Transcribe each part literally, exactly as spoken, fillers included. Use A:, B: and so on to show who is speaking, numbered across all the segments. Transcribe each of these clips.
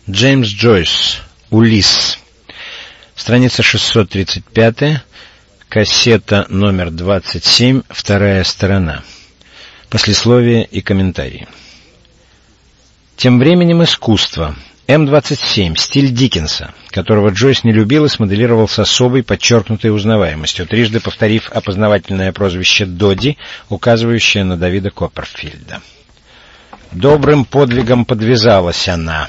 A: Джеймс Джойс. Улисс. Страница шестьсот тридцать пять, кассета номер двадцать семь, вторая сторона. Послесловие и комментарии. Тем временем искусство. эм двадцать семь. Стиль Диккенса, которого Джойс не любил и смоделировал с особой, подчеркнутой узнаваемостью, трижды повторив опознавательное прозвище Додди, указывающее на Давида Копперфильда. Добрым подвигом подвязалась она.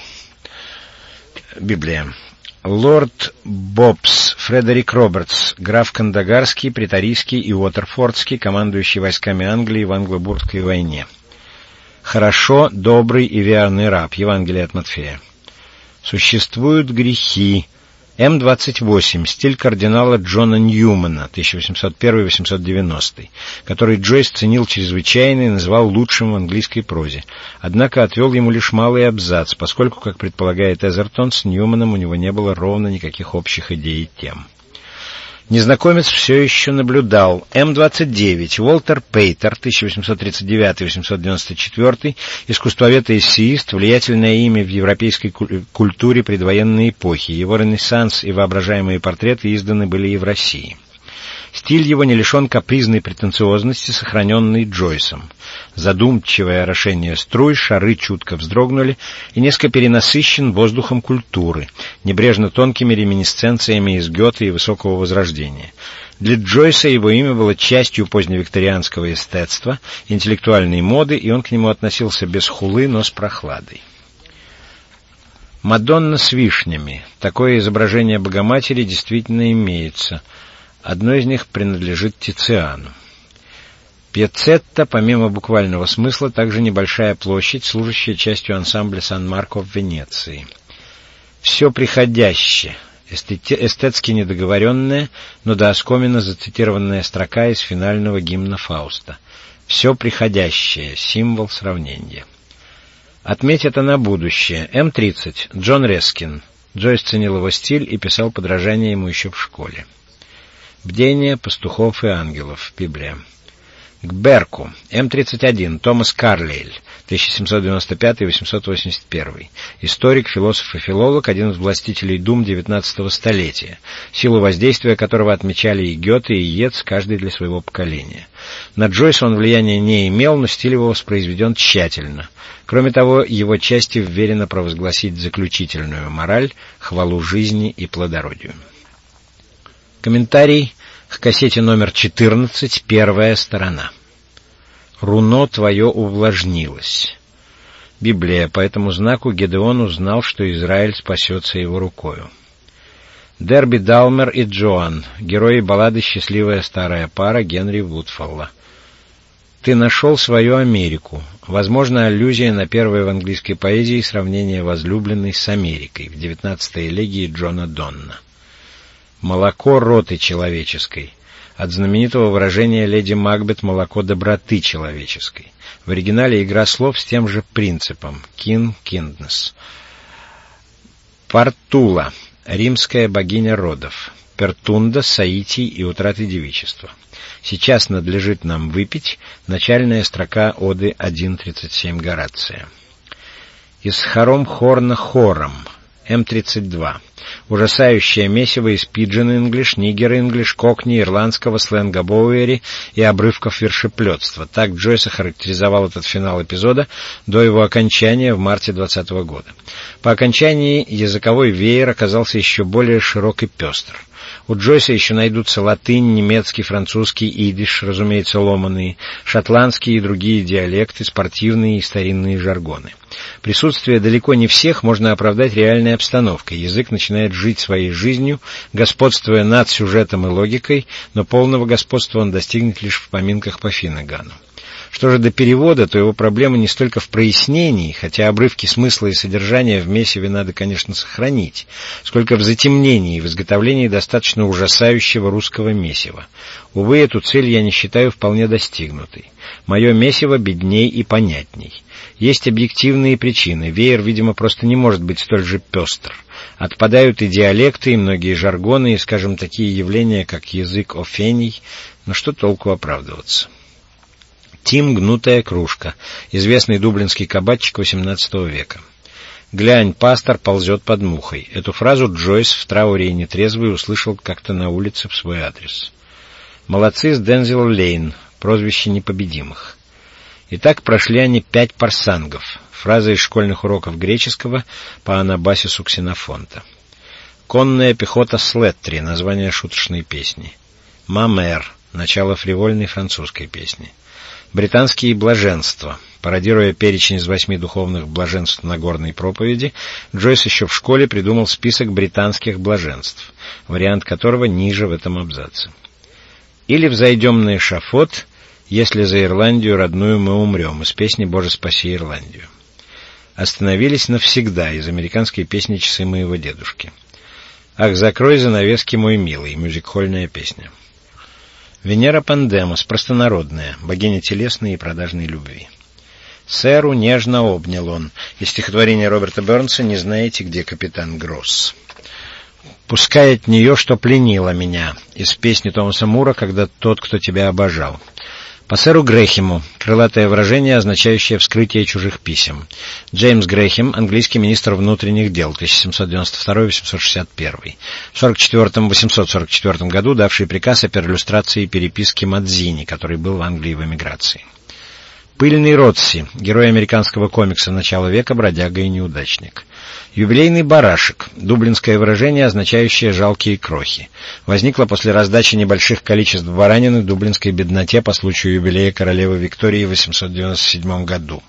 A: Библия. Лорд Бобс Фредерик Робертс, граф Кандагарский, Претарийский и Уотерфордский, командующий войсками Англии в Англо-Бургской войне. Хорошо, добрый и верный раб. Евангелие от Матфея. Существуют грехи. эм двадцать восемь. Стиль кардинала Джона Ньюмана, тысяча восемьсот первый — восемьсот девяностый, который Джойс ценил чрезвычайно и называл лучшим в английской прозе. Однако отвел ему лишь малый абзац, поскольку, как предполагает Эзертон, с Ньюманом у него не было ровно никаких общих идей и тем. Незнакомец все еще наблюдал. эм двадцать девять. Уолтер Пейтер, тысяча восемьсот тридцать девятый — восемьсот девяносто четвёртый, искусствовед и эссеист, влиятельное имя в европейской культуре предвоенной эпохи. Его ренессанс и воображаемые портреты изданы были и в России. Стиль его не лишен капризной претенциозности, сохраненной Джойсом. Задумчивое орошение струй, шары чутко вздрогнули, и несколько перенасыщен воздухом культуры, небрежно тонкими реминисценциями из Гёте и Высокого Возрождения. Для Джойса его имя было частью поздневикторианского эстетства, интеллектуальной моды, и он к нему относился без хулы, но с прохладой. Мадонна с вишнями. Такое изображение Богоматери действительно имеется. Одно из них принадлежит Тициану. Пьяцетта, помимо буквального смысла, также небольшая площадь, служащая частью ансамбля Сан-Марко в Венеции. Все приходящее, эстетски недоговоренная, но до оскомина зацитированная строка из финального гимна Фауста. Все приходящее, символ сравнения. Отметь это на будущее. эм тридцать. Джон Рескин. Джойс ценил его стиль и писал подражание ему еще в школе. Бдение пастухов и ангелов. Библия. К Берку. эм тридцать один. Томас Карлейль. тысяча семьсот девяносто пятый — восемьсот восемьдесят первый. Историк, философ и филолог, один из властителей дум девятнадцатого столетия, силу воздействия которого отмечали и Гёте, и Йетс, каждый для своего поколения. На Джойса он влияния не имел, но стиль его воспроизведен тщательно. Кроме того, его части вверено провозгласить заключительную мораль, хвалу жизни и плодородию. Комментарий к кассете номер четырнадцать, первая сторона. «Руно твое увлажнилось». Библия. По этому знаку Гедеон узнал, что Израиль спасется его рукою. Дерби Далмер и Джоан. Герои баллады «Счастливая старая пара» Генри Вудфолла. «Ты нашел свою Америку». Возможно, аллюзия на первое в английской поэзии сравнение возлюбленной с Америкой в девятнадцатой элегии Джона Донна. «Молоко роты человеческой». От знаменитого выражения леди Макбет «молоко доброты человеческой». В оригинале игра слов с тем же принципом. Kin, kindness. Партула. Римская богиня родов. Пертунда, соитий и утраты девичества. Сейчас надлежит нам выпить. Начальная строка оды один тридцать семь Горация. Из хором хорна хором. эм тридцать два. Ужасающее месиво из пиджин-инглиш, нигер-инглиш, кокни, ирландского сленга Боуэри и обрывков вершеплетства. Так Джойс охарактеризовал этот финал эпизода до его окончания в марте двадцатого года. По окончании языковой веер оказался еще более широк и пестр. У Джойса еще найдутся латынь, немецкий, французский, идиш, разумеется, ломаные, шотландские и другие диалекты, спортивные и старинные жаргоны. Присутствие далеко не всех можно оправдать реальной обстановкой. Язык начинает жить своей жизнью, господствуя над сюжетом и логикой, но полного господства он достигнет лишь в поминках по Финнегану. Что же до перевода, то его проблема не столько в прояснении, хотя обрывки смысла и содержания в месиве надо, конечно, сохранить, сколько в затемнении и в изготовлении достаточно ужасающего русского месива. Увы, эту цель я не считаю вполне достигнутой. Мое месиво бедней и понятней. Есть объективные причины. Веер, видимо, просто не может быть столь же пестр. Отпадают и диалекты, и многие жаргоны, и, скажем, такие явления, как язык офений. Но что толку оправдываться? Тим «Гнутая кружка», известный дублинский кабачик восемнадцатого века. «Глянь, пастор ползет под мухой». Эту фразу Джойс в трауре и нетрезвый услышал как-то на улице в свой адрес. «Молодцы с Дензел Лейн», прозвище непобедимых. Итак, прошли они пять парсангов. Фраза из школьных уроков греческого по Анабасису Ксенофонта. «Конная пехота Слеттри», название шуточной песни. «Мамер», начало фривольной французской песни. «Британские блаженства». Пародируя перечень из восьми духовных блаженств Нагорной проповеди, Джойс еще в школе придумал список британских блаженств, вариант которого ниже в этом абзаце. Или «Взойдем на эшафот, если за Ирландию родную мы умрем» из песни «Боже, спаси Ирландию». «Остановились навсегда» из американской песни «Часы моего дедушки». «Ах, закрой занавески, мой милый» мюзик-хольная песня. «Венера Пандемос», простонародная, богиня телесной и продажной любви. «Сэру нежно обнял он» из стихотворения Роберта Бернса «Не знаете, где капитан Гросс». «Пускай от нее, что пленило меня» из песни Томаса Мура «Когда тот, кто тебя обожал». По сэру Грэхему, крылатое выражение, означающее вскрытие чужих писем. Джеймс Грэхем, английский министр внутренних дел, тысяча семьсот девяносто второй — восемьсот шестьдесят первый. В сорок четвёртом — восемьсот сорок четвёртом году давший приказ о перлюстрации переписки Мадзини, который был в Англии в эмиграции. Пыльный Ротси, герой американского комикса начала века, бродяга и неудачник. Юбилейный барашек, дублинское выражение, означающее «жалкие крохи», возникло после раздачи небольших количеств баранины дублинской бедноте по случаю юбилея королевы Виктории в восемьсот девяносто седьмом году.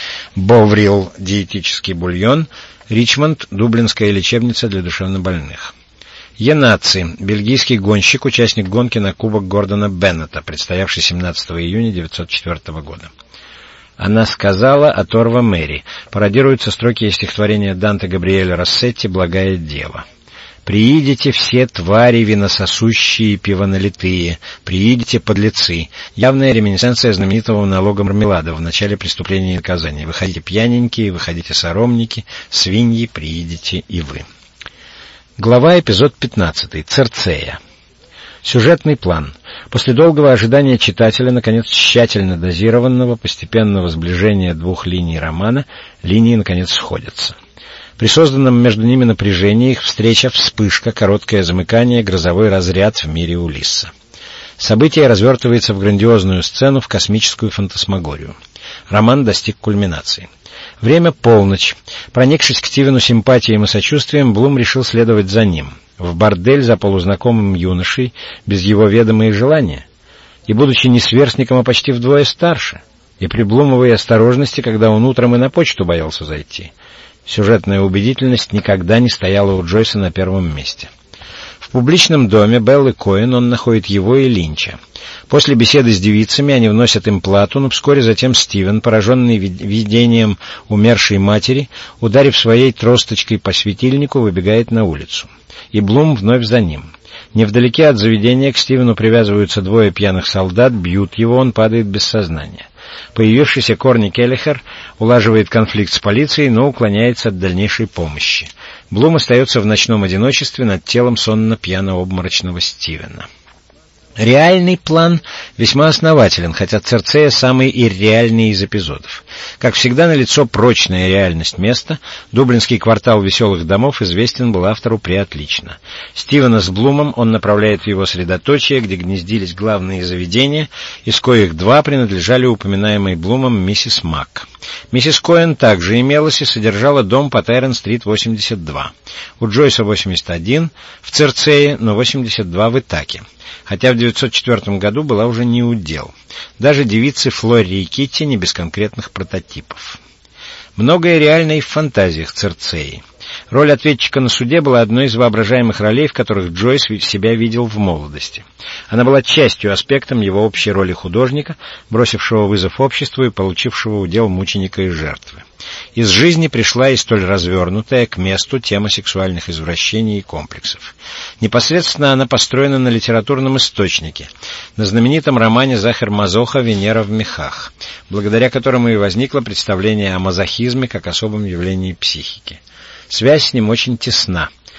A: Боврил, диетический бульон. Ричмонд, дублинская лечебница для душевнобольных. Янаци, бельгийский гонщик, участник гонки на Кубок Гордона Беннета, предстоявший семнадцатого июня девятьсот четвёртого года. Она сказала, оторва Мэри. Пародируются строки из стихотворения Данте Габриэля Рассетти «Благая дева». «Приидите все твари винососущие и пивоналитые, приидите подлецы». Явная реминисценция знаменитого монолога Мармелада в начале преступления и наказания. «Выходите пьяненькие, выходите соромники, свиньи, приидите и вы». Глава, эпизод пятнадцатый. Церцея. Сюжетный план. После долгого ожидания читателя, наконец, тщательно дозированного, постепенного сближения двух линий романа, линии, наконец, сходятся. При созданном между ними напряжении их встреча, вспышка, короткое замыкание, грозовой разряд в мире Улисса. Событие развертывается в грандиозную сцену, в космическую фантасмагорию. Роман достиг кульминации. Время — полночь. Проникшись к Стивену симпатией и сочувствием, Блум решил следовать за ним. В бордель за полузнакомым юношей, без его ведома и желания. И, будучи не сверстником, а почти вдвое старше. И при Блумовой осторожности, когда он утром и на почту боялся зайти. Сюжетная убедительность никогда не стояла у Джойса на первом месте. В публичном доме Беллы Коэн он находит его и Линча. После беседы с девицами они вносят им плату, но вскоре затем Стивен, пораженный видением умершей матери, ударив своей тросточкой по светильнику, выбегает на улицу. И Блум вновь за ним. Невдалеке от заведения к Стивену привязываются двое пьяных солдат, бьют его, он падает без сознания. Появившийся Корни Келлихер улаживает конфликт с полицией, но уклоняется от дальнейшей помощи. Блум остается в ночном одиночестве над телом сонно-пьяно-обморочного Стивена. Реальный план весьма основателен, хотя Церцея самый ирреальный из эпизодов. Как всегда, налицо прочная реальность места. Дублинский квартал веселых домов известен был автору преотлично. Стивена с Блумом он направляет в его средоточие, где гнездились главные заведения, из коих два принадлежали упоминаемой Блумом миссис Мак. Миссис Коэн также имелась и содержала дом по Тайрон-стрит восемьдесят два. У Джойса восемьдесят один в Церцее, но восемьдесят два в Итаке. Хотя в девятьсот четвёртом году была уже не удел. Даже девицы Флори и Китти не без конкретных прототипов. Многое реально и в фантазиях Церцеи. Роль ответчика на суде была одной из воображаемых ролей, в которых Джойс себя видел в молодости. Она была частью, аспектом его общей роли художника, бросившего вызов обществу и получившего удел мученика и жертвы. Из жизни пришла и столь развернутая к месту тема сексуальных извращений и комплексов. Непосредственно она построена на литературном источнике, на знаменитом романе Захар Мазоха «Венера в мехах», благодаря которому и возникло представление о мазохизме как особом явлении психики. Связь с ним очень тесна.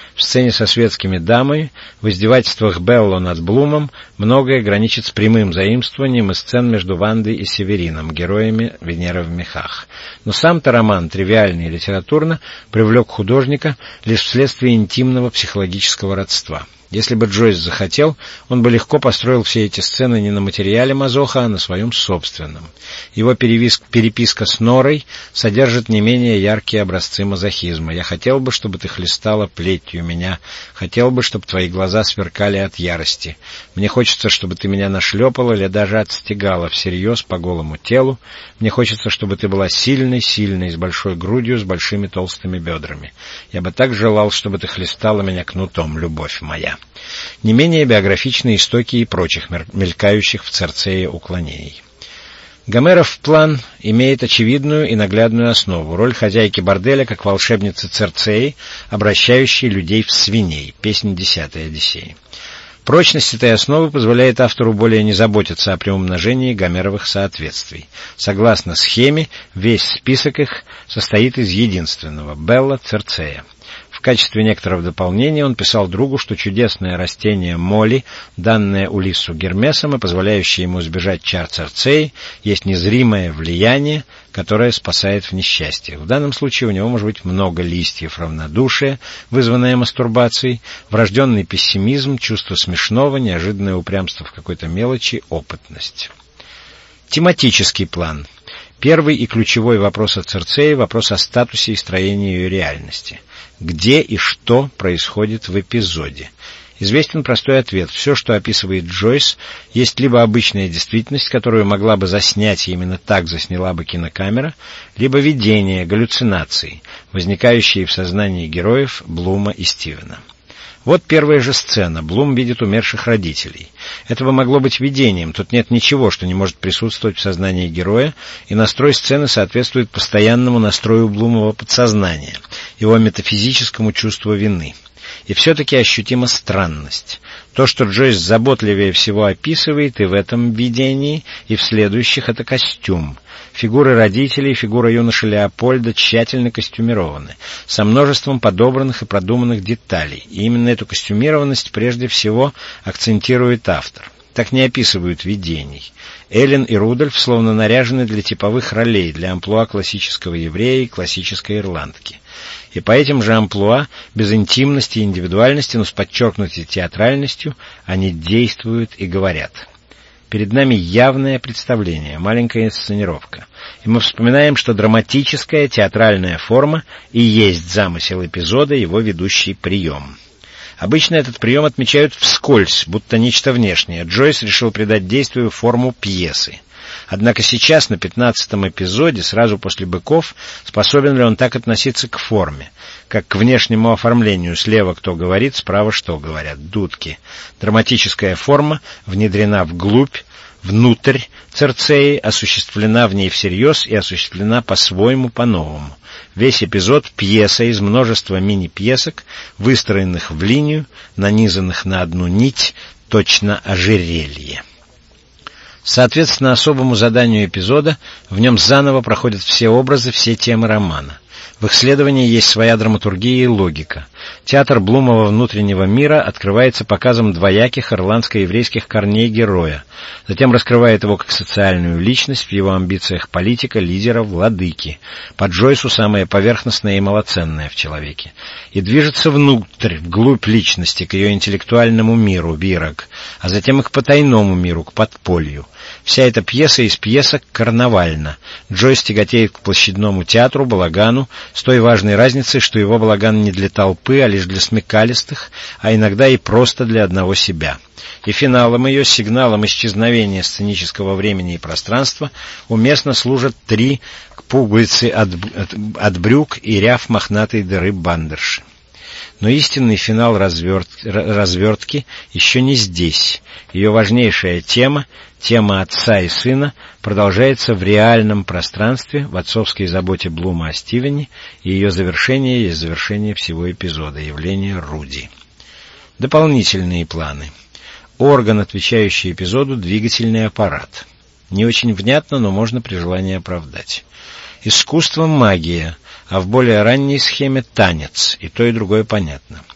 A: В сцене со светскими дамами, в издевательствах Белло над Блумом многое граничит с прямым заимствованием из сцен между Вандой и Северином, героями «Венеры в мехах». Но сам-то роман, тривиально и литературно, привлек художника лишь вследствие интимного психологического родства. Если бы Джойс захотел, он бы легко построил все эти сцены не на материале Мазоха, а на своем собственном. Его перевис... переписка с Норой содержит не менее яркие образцы мазохизма. «Я хотел бы, чтобы ты хлестала плетью меня. Хотел бы, чтобы твои глаза сверкали от ярости. Мне хочется, чтобы ты меня нашлепала или даже отстегала всерьез по голому телу. Мне хочется, чтобы ты была сильной, сильной, с большой грудью, с большими толстыми бедрами. Я бы так желал, чтобы ты хлестала меня кнутом, любовь моя». Не менее биографичны истоки и прочих мелькающих в Цирцее уклонений. Гомеров план имеет очевидную и наглядную основу. Роль хозяйки борделя как волшебницы Цирцеи, обращающей людей в свиней. Песнь десятой Одиссеи. Прочность этой основы позволяет автору более не заботиться о приумножении гомеровых соответствий. Согласно схеме, весь список их состоит из единственного — Белла Цирцея. В качестве некоторого дополнения он писал другу, что чудесное растение моли, данное Улиссу Гермесом и позволяющее ему избежать чар Цирцеи, есть незримое влияние, которое спасает в несчастьях. В данном случае у него может быть много листьев: равнодушие, вызванное мастурбацией, врожденный пессимизм, чувство смешного, неожиданное упрямство в какой-то мелочи, опытность. Тематический план. Первый и ключевой вопрос о Цирцее — вопрос о статусе и строении ее реальности. Где и что происходит в эпизоде? Известен простой ответ. Все, что описывает Джойс, есть либо обычная действительность, которую могла бы заснять, и именно так засняла бы кинокамера, либо видения, галлюцинации, возникающие в сознании героев Блума и Стивена. Вот первая же сцена. Блум видит умерших родителей. Этого могло быть видением. Тут нет ничего, что не может присутствовать в сознании героя, и настрой сцены соответствует постоянному настрою Блумова подсознания, его метафизическому чувству вины. И все-таки ощутима странность. То, что Джойс заботливее всего описывает и в этом видении, и в следующих, — это костюм. Фигуры родителей, фигура юноши Леопольда тщательно костюмированы, со множеством подобранных и продуманных деталей. И именно эту костюмированность прежде всего акцентирует автор. Так не описывают видений. Эллен и Рудольф словно наряжены для типовых ролей, для амплуа классического еврея и классической ирландки. И по этим же амплуа, без интимности и индивидуальности, но с подчеркнутой театральностью, они действуют и говорят. Перед нами явное представление, маленькая инсценировка. И мы вспоминаем, что драматическая театральная форма и есть замысел эпизода, его ведущий прием. Обычно этот прием отмечают вскользь, будто нечто внешнее. Джойс решил придать действию форму пьесы. Однако сейчас, на пятнадцатом эпизоде, сразу после «Быков», способен ли он так относиться к форме, как к внешнему оформлению? Слева кто говорит, справа что говорят? Дудки. Драматическая форма внедрена вглубь, внутрь Цирцеи, осуществлена в ней всерьез и осуществлена по-своему, по-новому. Весь эпизод — пьеса из множества мини-пьесок, выстроенных в линию, нанизанных на одну нить, точно ожерелье. Соответственно особому заданию эпизода, в нем заново проходят все образы, все темы романа. В их следовании есть своя драматургия и логика. Театр Блумова внутреннего мира открывается показом двояких ирландско-еврейских корней героя, затем раскрывает его как социальную личность в его амбициях политика, лидера, владыки, по Джойсу самое поверхностное и малоценное в человеке, и движется внутрь, вглубь личности, к ее интеллектуальному миру, вирок, а затем и к потайному миру, к подполью. Вся эта пьеса из пьесок карнавальна. Джойс тяготеет к площадному театру, балагану, с той важной разницей, что его балаган не для толпы, а лишь для смекалистых, а иногда и просто для одного себя. И финалом ее, сигналом исчезновения сценического времени и пространства, уместно служат три пуговицы от, от, от брюк и ряв мохнатой дыры бандерши. Но истинный финал разверт, развертки еще не здесь. Ее важнейшая тема, тема отца и сына, продолжается в реальном пространстве, в отцовской заботе Блума о Стивене, и ее завершение есть завершение всего эпизода, явление Руди. Дополнительные планы. Орган, отвечающий эпизоду, двигательный аппарат. Не очень внятно, но можно при желании оправдать. Искусство — магия, а в более ранней схеме — танец, и то и другое понятно.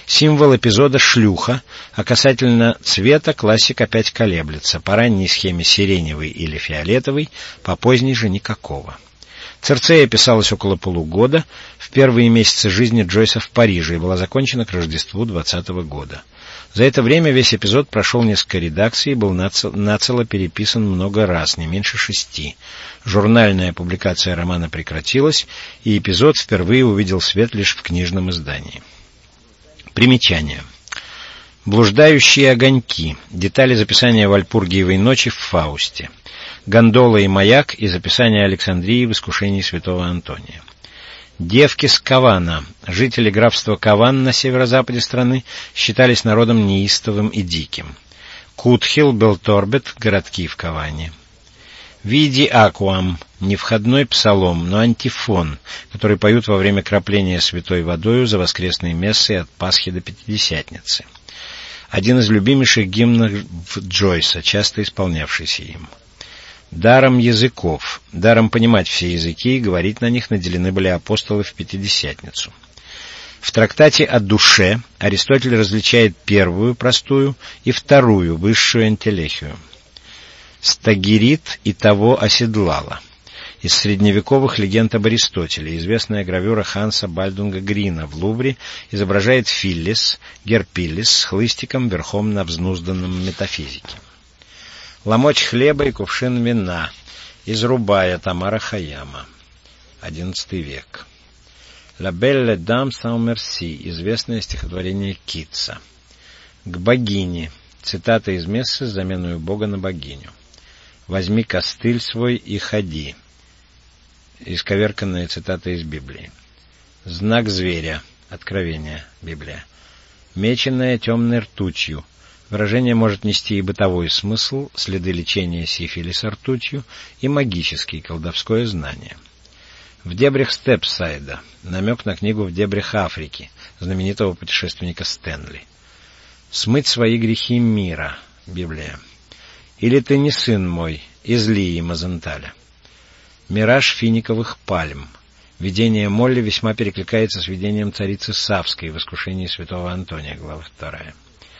A: Символ эпизода — шлюха, а касательно цвета классик опять колеблется. По ранней схеме сиреневый или фиолетовый, по поздней же никакого. Цирцея писалась около полугода, в первые месяцы жизни Джойса в Париже, и была закончена к Рождеству двадцатого года. За это время весь эпизод прошел несколько редакций и был нацело переписан много раз, не меньше шести. Журнальная публикация романа прекратилась, и эпизод впервые увидел свет лишь в книжном издании. Примечание. Блуждающие огоньки. Детали записания Вальпургиевой ночи в Фаусте. Гондола и маяк из описания Александрии в искушении святого Антония. Девки с Кавана. Жители графства Каван на северо-западе страны считались народом неистовым и диким. Кутхил, Белторбет, городки в Каване. Види Акуам. Не входной псалом, но антифон, который поют во время кропления святой водою за воскресные мессы от Пасхи до Пятидесятницы. Один из любимейших гимнов Джойса, часто исполнявшийся им. Даром языков. Даром понимать все языки и говорить на них наделены были апостолы в Пятидесятницу. В трактате о душе Аристотель различает первую, простую, и вторую, высшую энтелехию. Стагирит и того оседлала. Из средневековых легенд об Аристотеле известная гравюра Ханса Бальдунга Грина в Лувре изображает Филлис, Герпиллис с хлыстиком верхом на взнузданном метафизике. Ломоть хлеба и кувшин вина из Рубая Тамара Хаяма, одиннадцатый век. «La belle dame sans merci» известное стихотворение Китса. К богине. Цитата из мессы с заменою бога на богиню. «Возьми костыль свой и ходи». Исковерканная цитата из Библии. Знак зверя. Откровение. Библия. Меченная темной ртутью. Выражение может нести и бытовой смысл, следы лечения сифилиса ртутью, и магический, колдовское знание. В дебрях Степсайда. Намек на книгу «В дебрях Африки» знаменитого путешественника Стэнли. Смыть свои грехи мира. Библия. Или ты не сын мой, из Лии Мазенталя. Мираж финиковых пальм. Видение Молли весьма перекликается с видением царицы Савской в искушении святого Антония, глава вторая.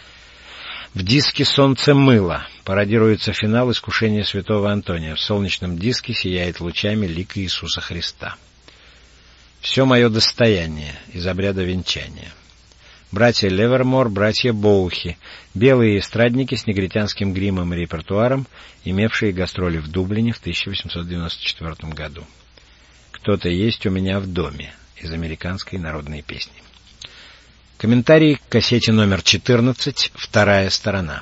A: В диске «Солнце мыло» пародируется финал искушения святого Антония. В солнечном диске сияет лучами лик Иисуса Христа. «Все мое достояние» из обряда венчания. Братья Левермор, братья Боухи, белые эстрадники с негритянским гримом и репертуаром, имевшие гастроли в Дублине в тысяча восемьсот девяносто четвёртом году. «Кто-то есть у меня в доме» из американской народной песни. Комментарий к кассете номер четырнадцать, вторая сторона.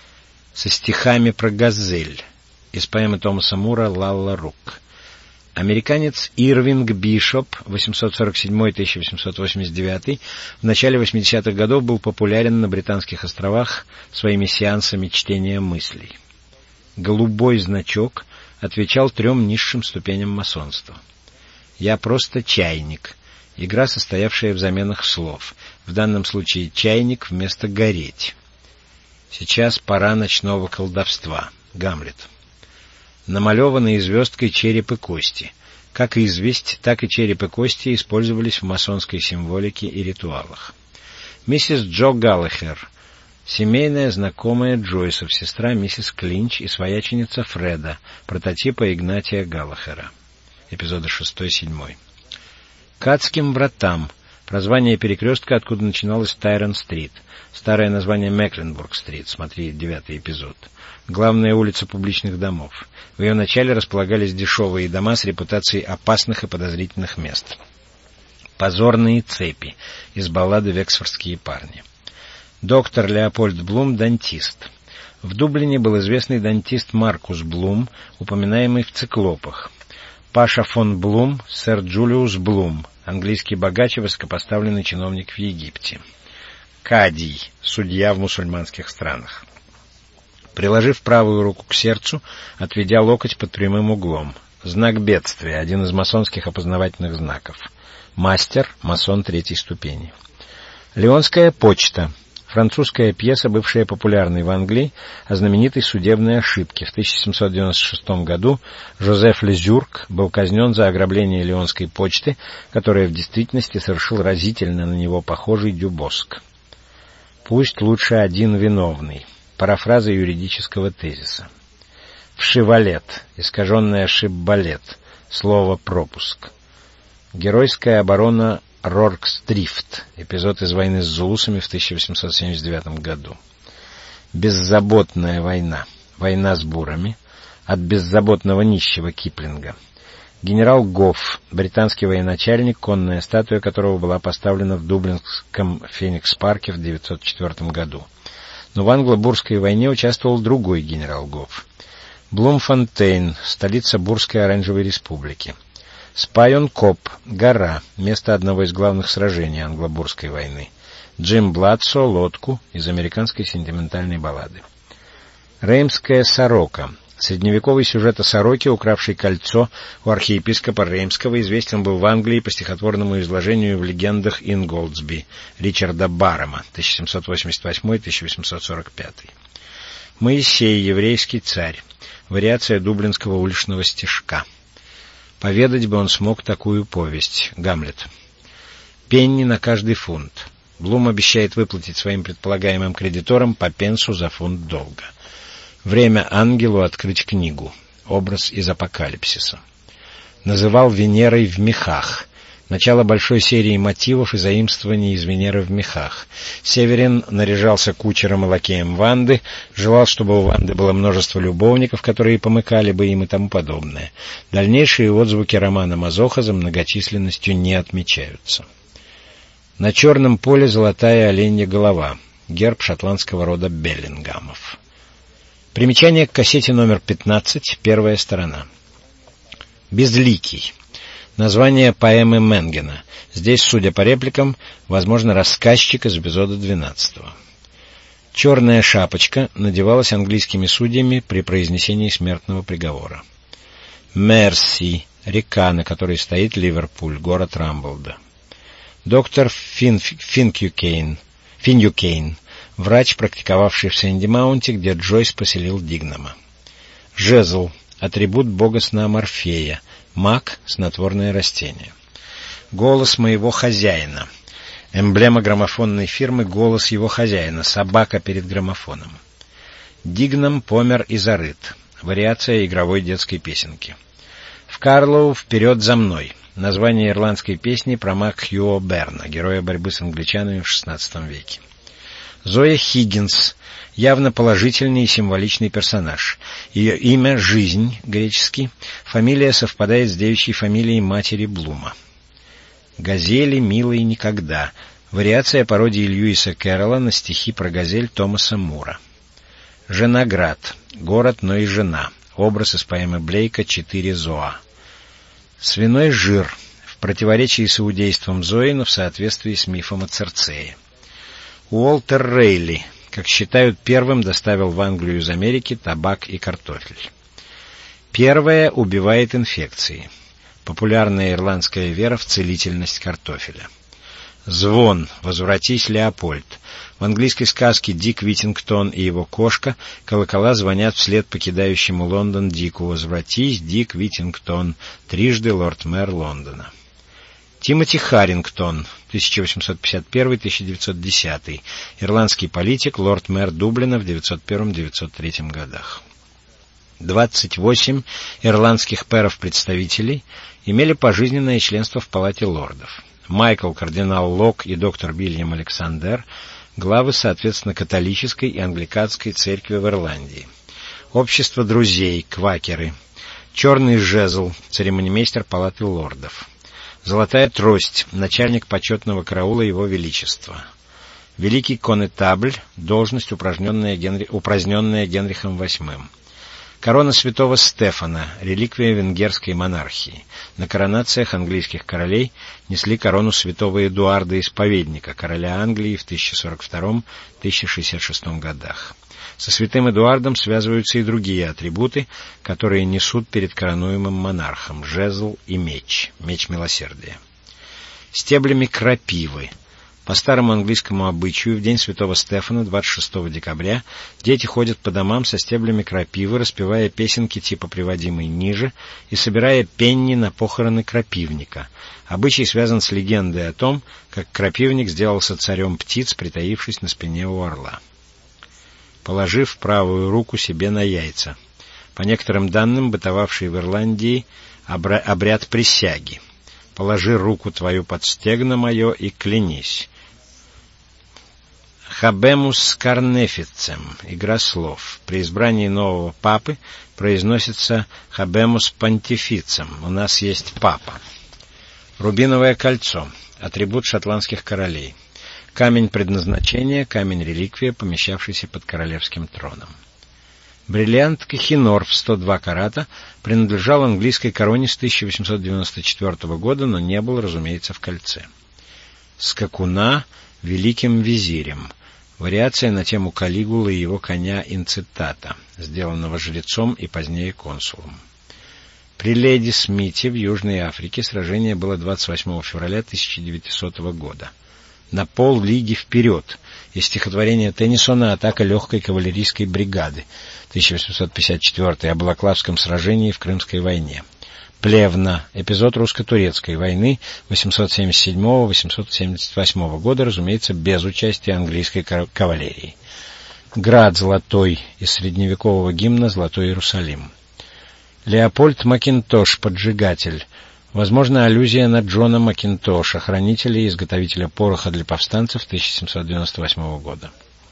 A: Со стихами про газель из поэмы Томаса Мура «Лалла Рук». Американец Ирвинг Бишоп, восемьсот сорок седьмой — тысяча восемьсот восемьдесят девятый, в начале восьмидесятых годов был популярен на Британских островах своими сеансами чтения мыслей. Голубой значок отвечал трем низшим ступеням масонства. «Я просто чайник», игра, состоявшая в заменах слов, в данном случае чайник вместо гореть. Сейчас пора ночного колдовства. Гамлет. Намалеванные звездкой череп и кости. Как и известь, так и череп и кости использовались в масонской символике и ритуалах. Миссис Джо Галлахер, семейная знакомая Джойсов, сестра миссис Клинч и свояченица Фреда, прототипа Игнатия Галлахера. Эпизоды шестой-седьмой. К адским вратам. Прозвание перекрестка, откуда начиналась Тайрон-стрит. Старое название Мекленбург-стрит. Смотри девятый эпизод. Главная улица публичных домов. В ее начале располагались дешевые дома с репутацией опасных и подозрительных мест. Позорные цепи. Из баллады «Вексфордские парни». Доктор Леопольд Блум — дантист. В Дублине был известный дантист Маркус Блум, упоминаемый в «Циклопах». Паша фон Блум, сэр Джулиус Блум, английский богач и высокопоставленный чиновник в Египте. Кадий, судья в мусульманских странах. Приложив правую руку к сердцу, отведя локоть под прямым углом. Знак бедствия, один из масонских опознавательных знаков. Мастер, масон третьей ступени. Лионская почта. Французская пьеса, бывшая популярной в Англии, о знаменитой судебной ошибке. В тысяча семьсот девяносто шестом году Жозеф Лезюрк был казнен за ограбление Лионской почты, которое в действительности совершил разительно на него похожий Дюбоск. Пусть лучше один виновный. Парафраза юридического тезиса. Вшивалет, искаженное шиббалет, слово пропуск. Геройская оборона Роркстрифт, эпизод из войны с зулусами в тысяча восемьсот семьдесят девятом году. Беззаботная война, война с бурами, от беззаботного нищего Киплинга. Генерал Гофф, британский военачальник, конная статуя которого была поставлена в дублинском Феникс-парке в девятьсот четвёртом году. Но в англо-бурской войне участвовал другой генерал Гофф. Блумфонтейн, столица Бурской Оранжевой Республики. Спайон-Коп, гора, место одного из главных сражений англо-бурской войны. Джим Бладсо, лодку, из американской сентиментальной баллады. Реймская сорока. Средневековый сюжет о сороке, укравшей кольцо у архиепископа Реймского, известен был в Англии по стихотворному изложению в легендах Инголдсби Ричарда Баррома, тысяча семьсот восемьдесят восьмой — тысяча восемьсот сорок пятый. Моисей, еврейский царь. Вариация дублинского уличного стишка. Поведать бы он смог такую повесть. Гамлет. Пенни на каждый фунт. Блум обещает выплатить своим предполагаемым кредиторам по пенсу за фунт долга. Время ангелу открыть книгу. Образ из Апокалипсиса. Называл Венерой в мехах. Начало большой серии мотивов и заимствований из Венеры в мехах. Северин наряжался кучером и лакеем Ванды, желал, чтобы у Ванды было множество любовников, которые помыкали бы им и тому подобное. Дальнейшие отзвуки романа Мазоха за многочисленностью не отмечаются. На черном поле золотая оленья голова. Герб шотландского рода Беллингамов. Примечание к кассете номер пятнадцать, первая сторона. Безликий. Название поэмы Менгена. Здесь, судя по репликам, возможно, рассказчик из эпизода двенадцатого. Черная шапочка надевалась английскими судьями при произнесении смертного приговора. Мерси. Река, на которой стоит Ливерпуль, город Рамблда. Доктор Фин, Финкюкейн. Финюкейн. Врач, практиковавший в Сэндимаунте, где Джойс поселил Дигнама. Жезл. Атрибут бога сна Морфея. Маг — снотворное растение. Голос моего хозяина. Эмблема граммофонной фирмы — голос его хозяина, собака перед граммофоном. Дигнам помер и зарыт. Вариация игровой детской песенки. В Карлоу вперед за мной. Название ирландской песни про Макхью Берна, героя борьбы с англичанами в шестнадцатом веке. Зоя Хиггинс. Явно положительный и символичный персонаж. Ее имя — Жизнь, греческий. Фамилия совпадает с девичьей фамилией матери Блума. Газели, милые никогда. Вариация пародии Льюиса Кэрролла на стихи про газель Томаса Мура. Женоград. Город, но и жена. Образ из поэмы Блейка «Четыре зоа». Свиной жир. В противоречии с иудейством Зои, но в соответствии с мифом о Церцее. Уолтер Рейли. Как считают, первым доставил в Англию из Америки табак и картофель. Первое убивает инфекции. Популярная ирландская вера в целительность картофеля. Звон. Возвратись, Леопольд. В английской сказке «Дик Витингтон и его кошка» колокола звонят вслед покидающему Лондон Дику. Возвратись, Дик Витингтон, трижды лорд-мэр Лондона. Тимоти Харрингтон, тысяча восемьсот пятьдесят первый — тысяча девятьсот десятый, ирландский политик, лорд-мэр Дублина в девятьсот первом — девятьсот третьем годах. двадцать восемь ирландских пэров-представителей имели пожизненное членство в Палате лордов. Майкл, кардинал Лок и доктор Вильям Александер — главы, соответственно, католической и англиканской церкви в Ирландии. Общество друзей, квакеры. Черный жезл, церемонимейстер Палаты лордов. Золотая трость, начальник почетного караула Его Величества. Великий конетабль, должность, упраздненная, Генри... упраздненная Генрихом восьмым. Корона святого Стефана, реликвия венгерской монархии. На коронациях английских королей несли корону святого Эдуарда Исповедника, короля Англии в тысяча сорок втором — тысяча шестьдесят шестом годах. Со святым Эдуардом связываются и другие атрибуты, которые несут перед коронуемым монархом: жезл и меч, меч милосердия. Стеблями крапивы. По старому английскому обычаю, в день Святого Стефана, двадцать шестого декабря, дети ходят по домам со стеблями крапивы, распевая песенки типа приводимые ниже и собирая пенни на похороны крапивника. Обычай связан с легендой о том, как крапивник сделался царем птиц, притаившись на спине у орла, положив правую руку себе на яйца. По некоторым данным, бытовавший в Ирландии обряд присяги. «Положи руку твою под стегно мое и клянись». «Хабемус карнефицем» — игра слов. При избрании нового папы произносится «Хабемус понтифицем» — «У нас есть папа». Рубиновое кольцо — атрибут шотландских королей. Камень предназначения — камень-реликвия, помещавшийся под королевским троном. Бриллиант Кохинор в сто два карата принадлежал английской короне с тысяча восемьсот девяносто четвёртого года, но не был, разумеется, в кольце. Скакуна великим визирем. Вариация на тему Калигулы и его коня Инцитата, сделанного жрецом и позднее консулом. При леди Смите в Южной Африке сражение было двадцать восьмого февраля тысяча девятисотого года. На пол лиги вперед. Из стихотворения Теннисона «Атака легкой кавалерийской бригады» тысяча восемьсот пятьдесят четвёртый о Балаклавском сражении в Крымской войне. Плевна. Эпизод русско-турецкой войны восемьсот семьдесят седьмого — восемьсот семьдесят восьмого года, разумеется, без участия английской кавалерии. Град Золотой из средневекового гимна «Золотой Иерусалим». Леопольд Макинтош, поджигатель. Возможно, аллюзия на Джона Макинтоша, хранителя и изготовителя пороха для повстанцев тысяча семьсот девяносто восьмого года.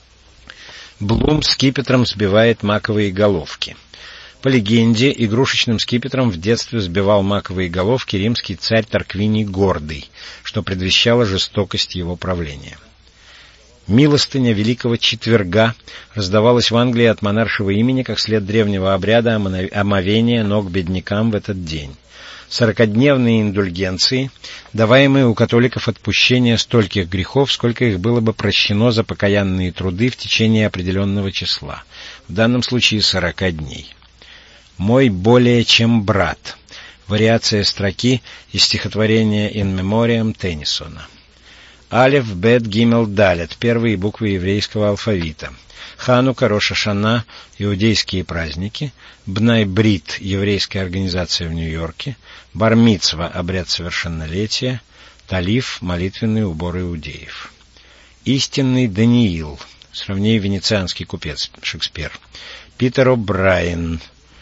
A: Блум скипетром сбивает маковые головки. По легенде, игрушечным скипетром в детстве сбивал маковые головки римский царь Тарквиний Гордый, что предвещало жестокость его правления. Милостыня Великого Четверга раздавалась в Англии от монаршего имени как след древнего обряда омовения ног беднякам в этот день. Сорокадневные индульгенции, даваемые у католиков отпущение стольких грехов, сколько их было бы прощено за покаянные труды в течение определенного числа, в данном случае сорока дней. «Мой более чем брат» — вариация строки из стихотворения «In Memoriam» Теннисона. Алеф, Бет, Гимел, Далет — первые буквы еврейского алфавита. Ханука, Рош ха-Шана — иудейские праздники. Бнай-Брит — еврейская организация в Нью-Йорке. Бар-Мицва — обряд совершеннолетия. Талиф — молитвенный убор иудеев. Истинный Даниил — сравни венецианский купец Шекспир. Питер О'Брайен.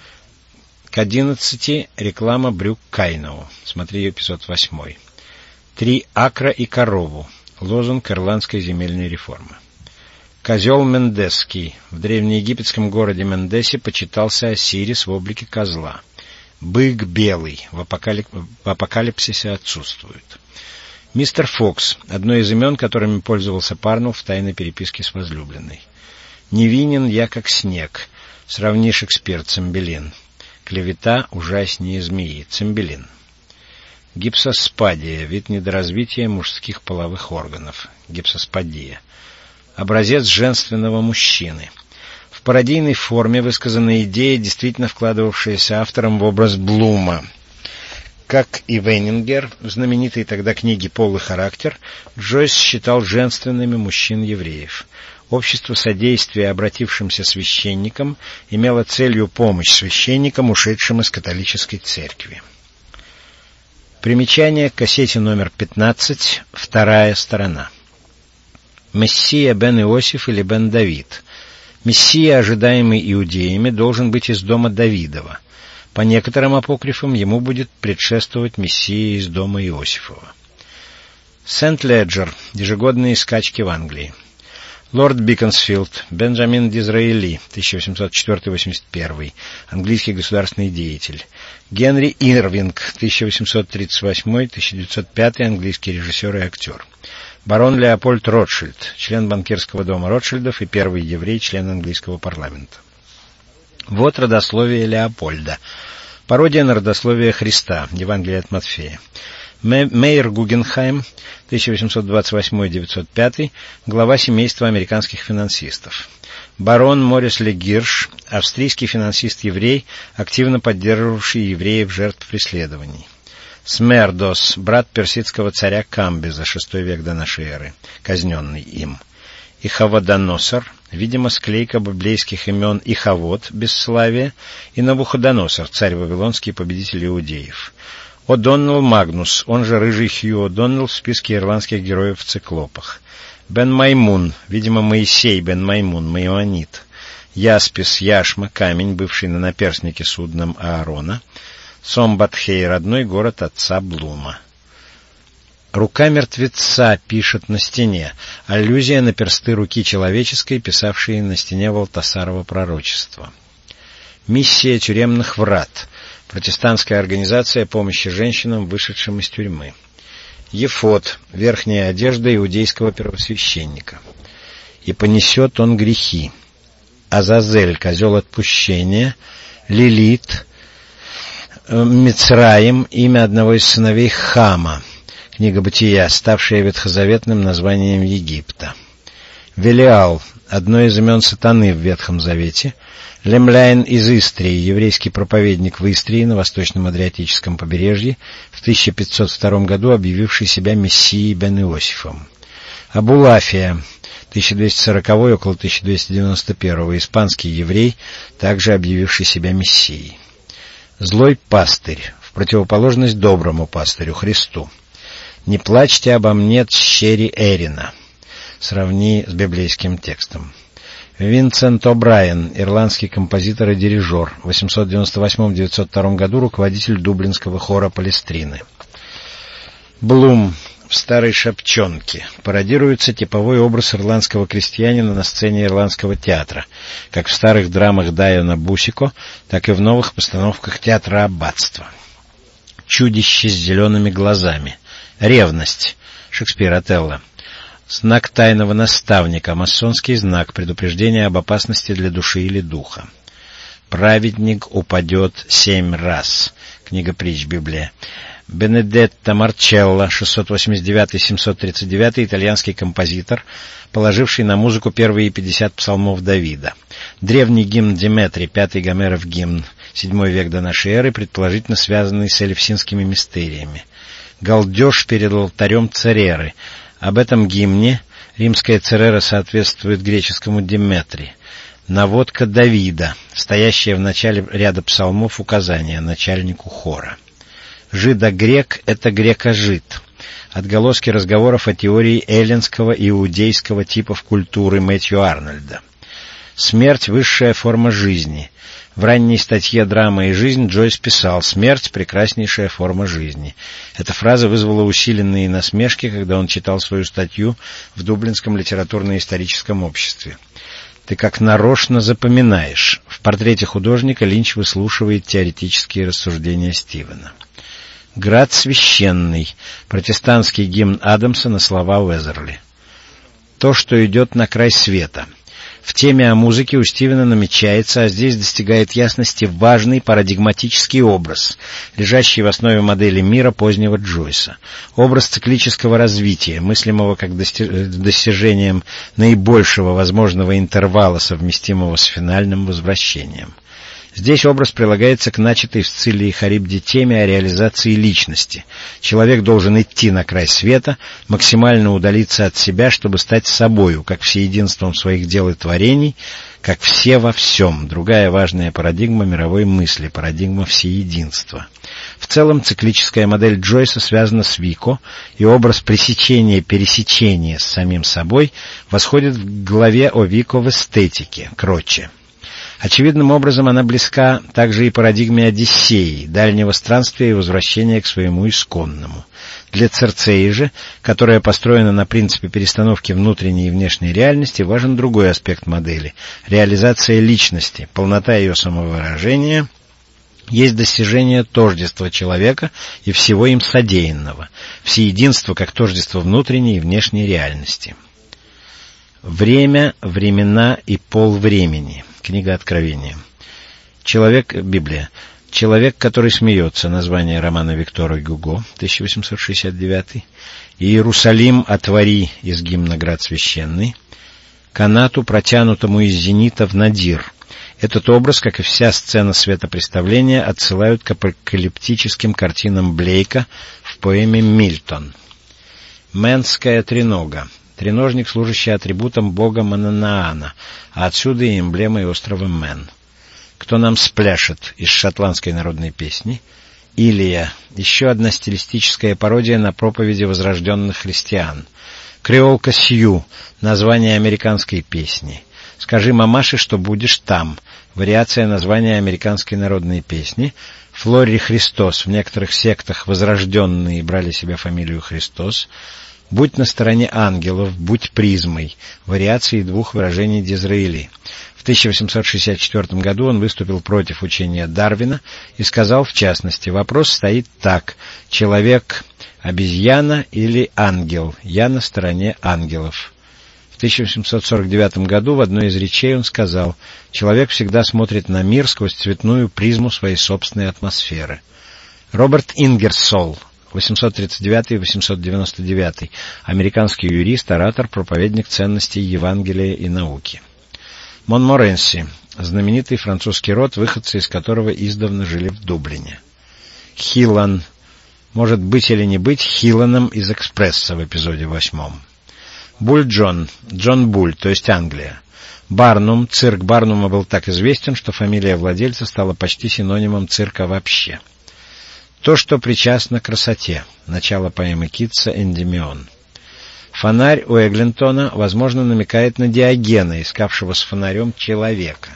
A: К одиннадцати реклама брюк Кайноу. Смотри эпизод восьмой. Три акра и корову. Лозунг ирландской земельной реформы. Козел Мендесский. В древнеегипетском городе Мендесе почитался Осирис в облике козла. Бык белый. В, апокалип... в апокалипсисе отсутствует. Мистер Фокс. Одно из имен, которыми пользовался Парнелл в тайной переписке с возлюбленной. Невинен я, как снег. Сравни Шекспир, Цимбелин. Клевета ужаснее змеи. Цимбелин. Гипсоспадия. Вид недоразвития мужских половых органов. Гипсоспадия. Образец женственного мужчины. В пародийной форме высказана идея, действительно вкладывавшаяся автором в образ Блума. Как и Вейнингер в знаменитой тогда книге «Пол и характер», Джойс считал женственными мужчин-евреев. Общество содействия обратившимся священникам имело целью помощь священникам, ушедшим из католической церкви. Примечание к кассете номер пятнадцать, вторая сторона. Мессия бен Иосиф или бен Давид. Мессия, ожидаемый иудеями, должен быть из дома Давидова. По некоторым апокрифам ему будет предшествовать Мессия из дома Иосифова. Сент-Леджер. Ежегодные скачки в Англии. Лорд Биконсфилд, Бенджамин Дизраэли, тысяча восемьсот четвёртый — восемьдесят первый, английский государственный деятель. Генри Ирвинг, тысяча восемьсот тридцать восьмой — тысяча девятьсот пятый, английский режиссер и актер. Барон Леопольд Ротшильд, член банкирского дома Ротшильдов и первый еврей, член английского парламента. Вот родословие Леопольда. Пародия на родословие Христа, Евангелие от Матфея. Мейер Гугенхайм, тысяча восемьсот двадцать восьмой — девятьсот пятый, глава семейства американских финансистов. Барон Морис Ле Гирш, австрийский финансист-еврей, активно поддерживавший евреев жертв преследований. Смердос, брат персидского царя Камбиза, шестой век до нашей эры, казненный им. Ихаводоносор, видимо, склейка библейских имен Ихавод, бесславие, и Навуходоносор, царь вавилонский, победитель иудеев. О'Доннелл Магнус, он же рыжий Хью О'Доннелл в списке ирландских героев в циклопах. Бен Маймун, видимо, Моисей бен Маймун, Маионит. Яспис, яшма, камень, бывший на наперстнике судном Аарона. Сомбатхей, родной город отца Блума. Рука мертвеца пишет на стене. Аллюзия на персты руки человеческой, писавшие на стене Валтасарова пророчества. Миссия тюремных врат. Протестантская организация помощи женщинам, вышедшим из тюрьмы. Ефод. Верхняя одежда иудейского первосвященника. И понесет он грехи. Азазель. Козел отпущения. Лилит. Мицраим, имя одного из сыновей Хама, книга Бытия, ставшая ветхозаветным названием Египта. Велиал, одно из имен сатаны в Ветхом Завете. Лемляин из Истрии, еврейский проповедник в Истрии на восточном Адриатическом побережье, в тысяча пятьсот втором году объявивший себя Мессией бен Иосифом. Абулафия, тысяча двести сороковой около тысяча двести девяносто первого, испанский еврей, также объявивший себя Мессией. Злой пастырь, в противоположность доброму пастырю Христу. «Не плачьте обо мне, тщери Эрина». Сравни с библейским текстом. Винсент О'Брайен, ирландский композитор и дирижер, в восемьсот девяносто восьмом — девятьсот втором году руководитель дублинского хора Палестрины. Блум, в «Старой шапчонке», пародируется типовой образ ирландского крестьянина на сцене ирландского театра, как в старых драмах Дайана Бусико, так и в новых постановках театра Аббатства. Чудище с зелеными глазами. Ревность. Шекспир, Отелло. Знак тайного наставника. Масонский знак. Предупреждение об опасности для души или духа. Праведник упадет семь раз. Книга притч, Библия. Бенедетто Марчелло, шестьсот восемьдесят девятый — семьсот тридцать девятый, итальянский композитор, положивший на музыку первые пятьдесят псалмов Давида. Древний гимн Деметрий, пятый Гомеров гимн, седьмой век до нашей эры, предположительно связанный с элевсинскими мистериями. Галдеж перед алтарем Цереры. Об этом гимне римская Церера соответствует греческому Деметри. Наводка Давида, стоящая в начале ряда псалмов, указание начальнику хора. Жидо-грек — это греко-жид. Отголоски разговоров о теории эллинского и иудейского типов культуры Мэтью Арнольда. Смерть — высшая форма жизни. В ранней статье «Драма и жизнь» Джойс писал: «Смерть — прекраснейшая форма жизни». Эта фраза вызвала усиленные насмешки, когда он читал свою статью в Дублинском литературно-историческом обществе. «Ты как нарочно запоминаешь». В портрете художника Линч выслушивает теоретические рассуждения Стивена. «Град священный», протестантский гимн Адамса на слова Уэзерли. То, что идет на край света. В теме о музыке у Стивена намечается, а здесь достигает ясности важный парадигматический образ, лежащий в основе модели мира позднего Джойса. Образ циклического развития, мыслимого как достижением наибольшего возможного интервала, совместимого с финальным возвращением. Здесь образ прилагается к начатой в Сцилле и Харибде теме о реализации личности. Человек должен идти на край света, максимально удалиться от себя, чтобы стать собою, как всеединством своих дел и творений, как все во всем. Другая важная парадигма мировой мысли, парадигма всеединства. В целом циклическая модель Джойса связана с Вико, и образ пресечения-пересечения с самим собой восходит в главе о Вико в эстетике, Кроче. Очевидным образом она близка также и парадигме Одиссеи, дальнего странствия и возвращения к своему исконному. Для Церцеи же, которая построена на принципе перестановки внутренней и внешней реальности, важен другой аспект модели — реализация личности, полнота ее самовыражения, есть достижение тождества человека и всего им содеянного, всеединство как тождество внутренней и внешней реальности. Время, времена и пол времени. Книга Откровения. Человек, Библия. Человек, который смеется. Название романа Виктора Гюго, тысяча восемьсот шестьдесят девятый. Иерусалим, отвори, из гимна «Град священный». Канату, протянутому из зенита в надир. Этот образ, как и вся сцена светопреставления, отсылают к апокалиптическим картинам Блейка в поэме «Мильтон». Менская тренога. Треножник, служащий атрибутом бога Мананаана, а отсюда и эмблемой острова Мен. «Кто нам спляшет» из шотландской народной песни. «Илия» — еще одна стилистическая пародия на проповеди возрожденных христиан. «Креолка Сью» — название американской песни. «Скажи мамаше, что будешь там» — вариация названия американской народной песни. «Флори Христос» — в некоторых сектах возрожденные брали себе фамилию Христос. «Будь на стороне ангелов», «Будь призмой» — вариации двух выражений Дизраэли. В тысяча восемьсот шестьдесят четвёртом году он выступил против учения Дарвина и сказал, в частности, вопрос стоит так: человек — обезьяна или ангел? Я на стороне ангелов. В тысяча восемьсот сорок девятом году в одной из речей он сказал: человек всегда смотрит на мир сквозь цветную призму своей собственной атмосферы. Роберт Ингерсолл, восемьсот тридцать девятый — восемьсот девяносто девятый, американский юрист, оратор, проповедник ценностей Евангелия и науки. Монморенси, знаменитый французский род, выходцы из которого издавна жили в Дублине. Хилан, может быть или не быть Хиланом из «Экспресса» в эпизоде восьмом. Буль Джон, Джон Буль, то есть Англия. Барнум, цирк Барнума был так известен, что фамилия владельца стала почти синонимом цирка вообще. То, что причастно к красоте. Начало поэмы Китса «Эндимион». Фонарь у Эглинтона, возможно, намекает на Диогена, искавшего с фонарем человека.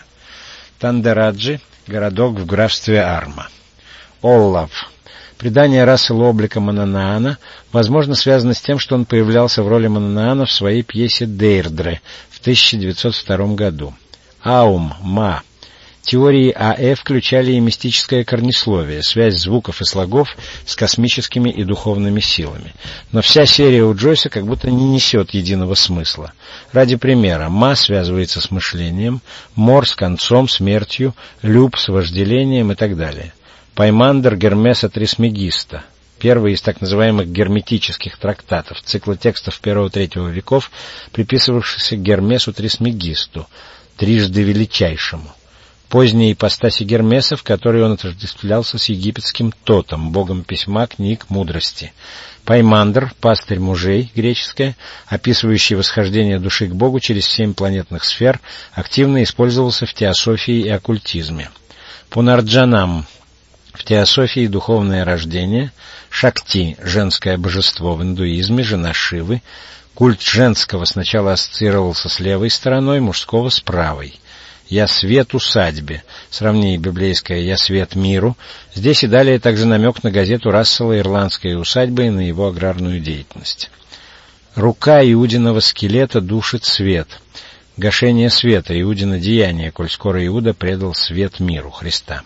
A: Тандераджи — городок в графстве Арма. Оллав. Предание Рассела облика Мананаана, возможно, связано с тем, что он появлялся в роли Мананаана в своей пьесе «Дейрдре» в тысяча девятьсот втором году. Аум, Ма. Теории АЭ включали и мистическое корнесловие, связь звуков и слогов с космическими и духовными силами. Но вся серия у Джойса как будто не несет единого смысла. Ради примера, Ма связывается с мышлением, Мор с концом, смертью, Люб с вожделением и так далее. Паймандер Гермеса Трисмегиста, первый из так называемых герметических трактатов, цикла текстов первого-третьего веков, приписывавшихся Гермесу Трисмегисту, трижды величайшему. Поздние ипостаси Гермеса, в которой он отождествлялся с египетским Тотом, богом письма, книг, мудрости. Паймандр, пастырь мужей, греческое, описывающий восхождение души к Богу через семь планетных сфер, активно использовался в теософии и оккультизме. Пунарджанам, в теософии духовное рождение. Шакти, женское божество в индуизме, жена Шивы. Культ женского сначала ассоциировался с левой стороной, мужского с правой. «Я свет усадьбе», сравни библейское «Я свет миру». Здесь и далее также намек на газету Рассела «Ирландская усадьба» и на его аграрную деятельность. Рука Иудиного скелета душит свет. Гашение света, Иудина деяние, коль скоро Иуда предал свет миру, Христа.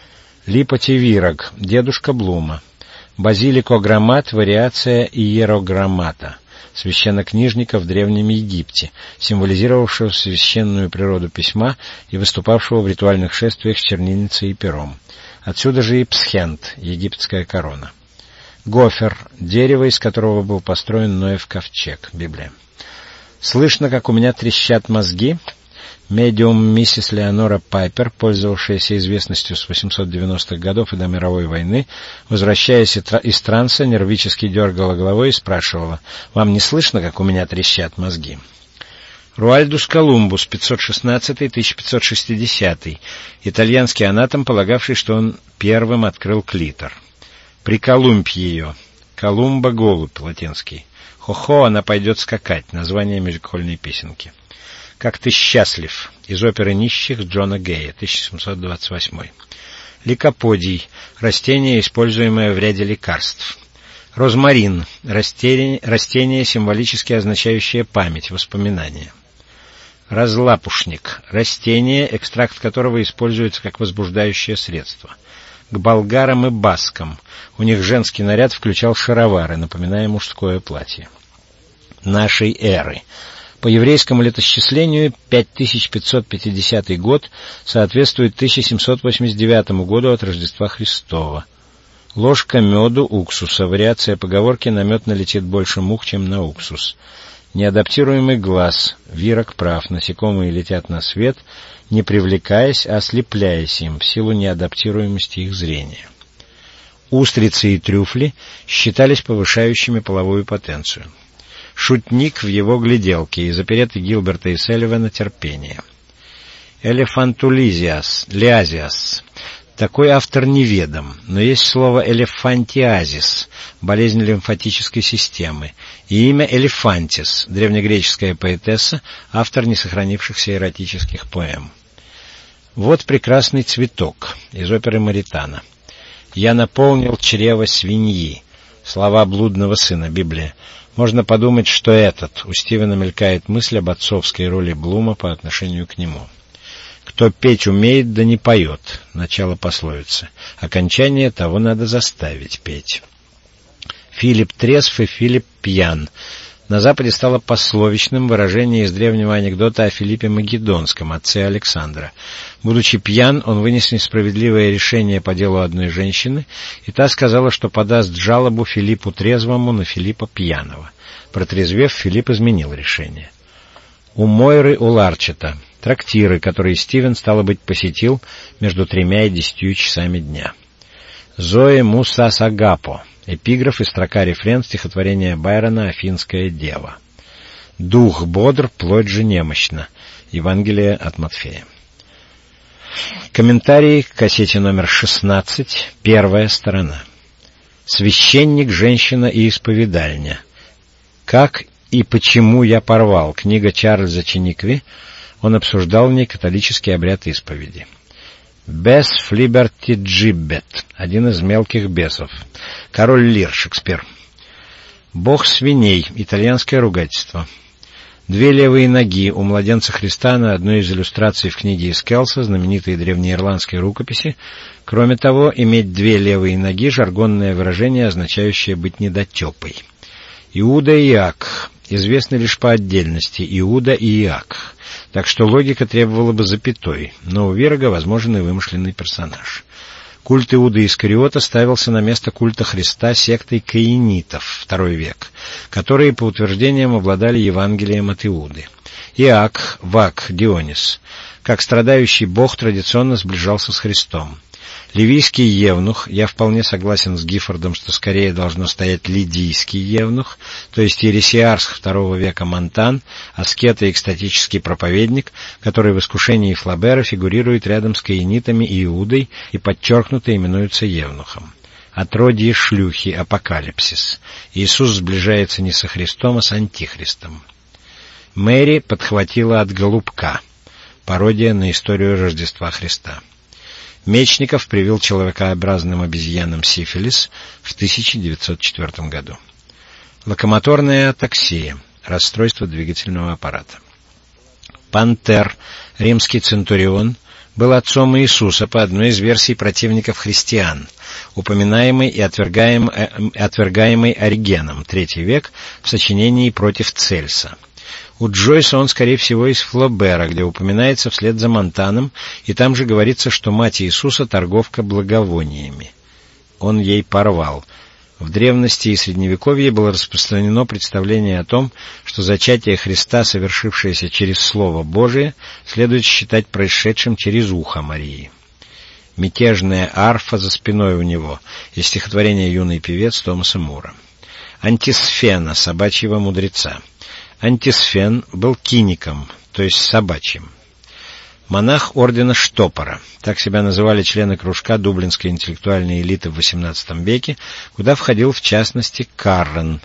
A: Липотевирог, дедушка Блума. Базиликограммат, вариация иерограммата, священнокнижника в Древнем Египте, символизировавшего священную природу письма и выступавшего в ритуальных шествиях с чернильницей и пером. Отсюда же и псхент, египетская корона. Гофер, дерево, из которого был построен Ноев ковчег, Библия. Слышно, как у меня трещат мозги. Медиум миссис Леонора Пайпер, пользовавшаяся известностью с восемьсот девяностых годов и до мировой войны, возвращаясь из транса, нервически дергала головой и спрашивала: «Вам не слышно, как у меня трещат мозги?» Руальдус Колумбус, пятьсот шестнадцатый — тысяча пятьсот шестидесятый, итальянский анатом, полагавший, что он первым открыл клитор. Приколумбь ее. Колумба — голубь, латинский. Хо-хо, она пойдет скакать, название мюзикольной песенки. «Как ты счастлив» из оперы «Нищих» Джона Гея, тысяча семьсот двадцать восьмой. Ликоподий — растение, используемое в ряде лекарств. Розмарин — растение, растение, символически означающее память, воспоминания. Разлапушник — растение, экстракт которого используется как возбуждающее средство. К болгарам и баскам. У них женский наряд включал шаровары, напоминая мужское платье. Нашей эры. По еврейскому летосчислению пять тысяч пятьсот пятидесятый год соответствует тысяча семьсот восемьдесят девятому году от Рождества Христова. Ложка меду уксуса. Вариация поговорки «на мед налетит больше мух, чем на уксус». Неадаптируемый глаз. Вирок прав. Насекомые летят на свет. не привлекаясь, а ослепляясь им в силу неадаптируемости их зрения. Устрицы и трюфли считались повышающими половую потенцию. Шутник в его гляделке из оперетты Гилберта и Селливана «Терпение». Элефантулизиас, лиазиас. Такой автор неведом, но есть слово элефантиазис, болезнь лимфатической системы, и имя Элефантис, древнегреческая поэтесса, автор несохранившихся эротических поэм. Вот прекрасный цветок из оперы Маритана. «Я наполнил чрево свиньи». Слова блудного сына, Библия. Можно подумать, что этот, у Стивена мелькает мысль об отцовской роли Блума по отношению к нему. «Кто петь умеет, да не поет» — начало пословицы. Окончание того надо заставить петь. Филипп трезв и Филипп пьян. На Западе стало пословичным выражение из древнего анекдота о Филиппе Македонском, отце Александра. Будучи пьян, он вынес несправедливое решение по делу одной женщины, и та сказала, что подаст жалобу Филиппу трезвому на Филиппа пьяного. Протрезвев, Филипп изменил решение. У Мойры Уларчета. Трактиры, которые Стивен, стало быть, посетил между тремя и десятью часами дня. Зои Мусас Агапо. Эпиграф и строка рефрен стихотворения Байрона «Афинская дева». Дух бодр, плоть же немощна. Евангелие от Матфея. Комментарий к кассете номер шестнадцать, первая сторона. Священник, женщина и исповедальня. Как и почему я порвал. Книга Чарльза Чиникви. Он обсуждал в ней католический обряд исповеди. Бес флиберти джиббет. Один из мелких бесов. Король Лир, Шекспир. Бог свиней. Итальянское ругательство. Две левые ноги у младенца Христа на одной из иллюстраций в книге Эскелса, знаменитой древнеирландской рукописи. Кроме того, иметь две левые ноги — жаргонное выражение, означающее быть недотепой. Иуда и Иак известны лишь по отдельности. Иуда и Иак. Так что логика требовала бы запятой, но у Вирага возможен и вымышленный персонаж. Культ Иуды Искариота ставился на место культа Христа сектой каинитов, второй век, которые, по утверждениям, обладали Евангелием от Иуды. Иак, Вак, Дионис, как страдающий бог, традиционно сближался с Христом. Ливийский евнух, я вполне согласен с Гиффордом, что скорее должно стоять лидийский евнух, то есть ересиарх второго века Монтан, аскет и экстатический проповедник, который в искушении Флабера фигурирует рядом с каинитами и Иудой и подчеркнуто именуется евнухом. Отродье шлюхи, апокалипсис. Иисус сближается не со Христом, а с антихристом. Мэри подхватила от голубка. Пародия на историю Рождества Христа. Мечников привил человекообразным обезьянам сифилис в тысяча девятьсот четвёртом году. Локомоторная атаксия, расстройство двигательного аппарата. Пантер, римский центурион, был отцом Иисуса по одной из версий противников христиан, упоминаемый и отвергаемый, отвергаемый Оригеном, третий век, в сочинении «Против Цельса». У Джойса он, скорее всего, из Флобера, где упоминается вслед за Монтаном, и там же говорится, что мать Иисуса — торговка благовониями. Он ей порвал. В древности и Средневековье было распространено представление о том, что зачатие Христа, совершившееся через Слово Божие, следует считать происшедшим через ухо Марии. Мятежная арфа за спиной у него, из стихотворения «Юный певец» Томаса Мура. Антисфена, собачьего мудреца. Антисфен был киником, то есть собачьим. Монах ордена Штопора. Так себя называли члены кружка дублинской интеллектуальной элиты в восемнадцатом веке, куда входил, в частности, Каррен.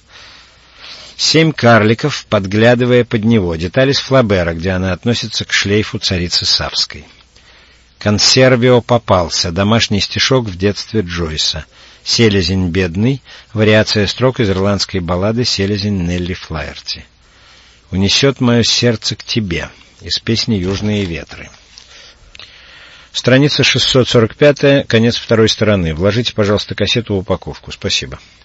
A: Семь карликов, подглядывая под него. Детали с Флабера, где она относится к шлейфу царицы Савской. Консервио попался. Домашний стишок в детстве Джойса. Селезень бедный. Вариация строк из ирландской баллады «Селезень Нелли Флаерти». «Унесет мое сердце к тебе» из песни «Южные ветры». Страница шестьсот сорок пять, конец второй стороны. Вложите, пожалуйста, кассету в упаковку. Спасибо.